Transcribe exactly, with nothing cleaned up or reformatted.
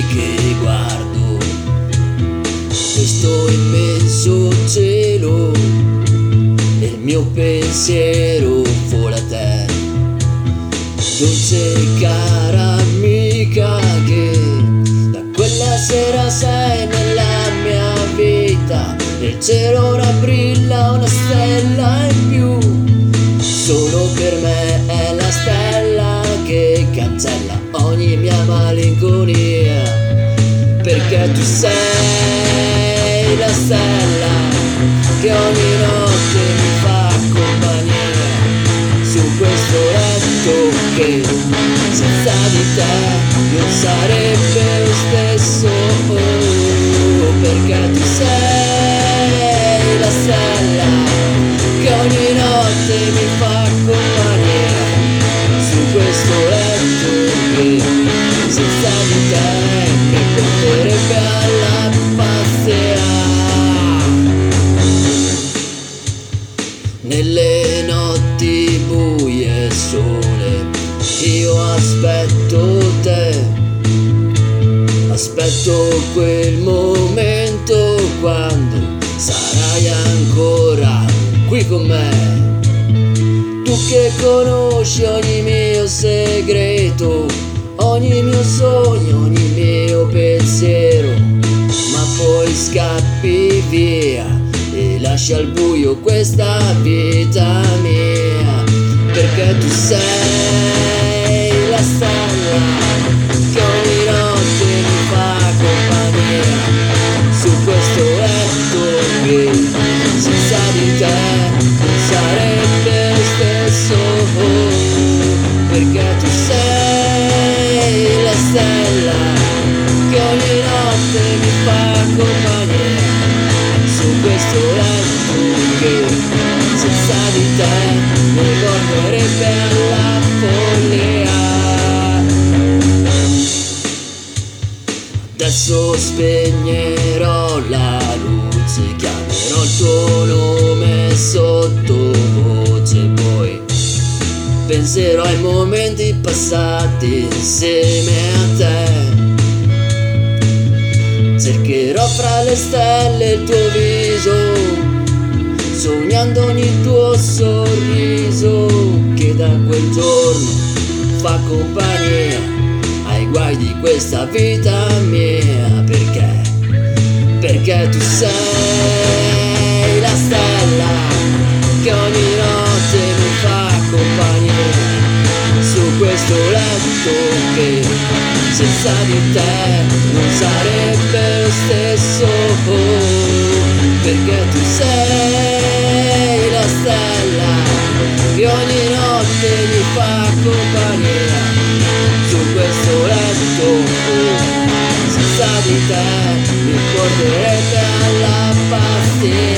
che guardo questo immenso cielo e il mio pensiero vola a te, dolce cara amica, che da quella sera sei nella mia vita. Nel cielo ora brilla una stella in più, solo per me è la stella che cancella ogni mia malinconia, perché tu sei la stella che ogni notte mi fa compagnia su questo letto che senza di te non sarebbe lo stesso, oh, perché tu sei la stella che ogni notte mi fa compagnia su questo letto che senza di te mi porterebbe alla pazzia. Nelle notti buie e sole io aspetto te, aspetto quel momento quando sarai ancora qui con me. Tu che conosci ogni mio segreto, ogni mio sogno, ogni mio pensiero, ma poi scappi via e lasci al buio questa vita mia, perché tu sei la stella che ogni notte mi fa compagnia su questo letto che senza di te non sarebbe lo stesso, oh, perché tu sei la stella che ogni notte mi fa compagnia su questo letto che senza di te mi porterebbe alla follia. Adesso spegnerò la luce, chiamerò il tuo nome sottovoce, poi penserò ai momenti passati insieme a te. Cercherò fra le stelle il tuo viso, sognando ogni tuo sorriso che da quel giorno fa compagnia ai guai di questa vita mia, perché, perché tu sei la stella che ogni notte mi fa compagnia su questo letto che senza di te non sarebbe lo stesso, oh, perché tu sei la stella che ogni notte mi fa compagnia su questo letto, oh, senza di te mi porterebbe alla pazzia.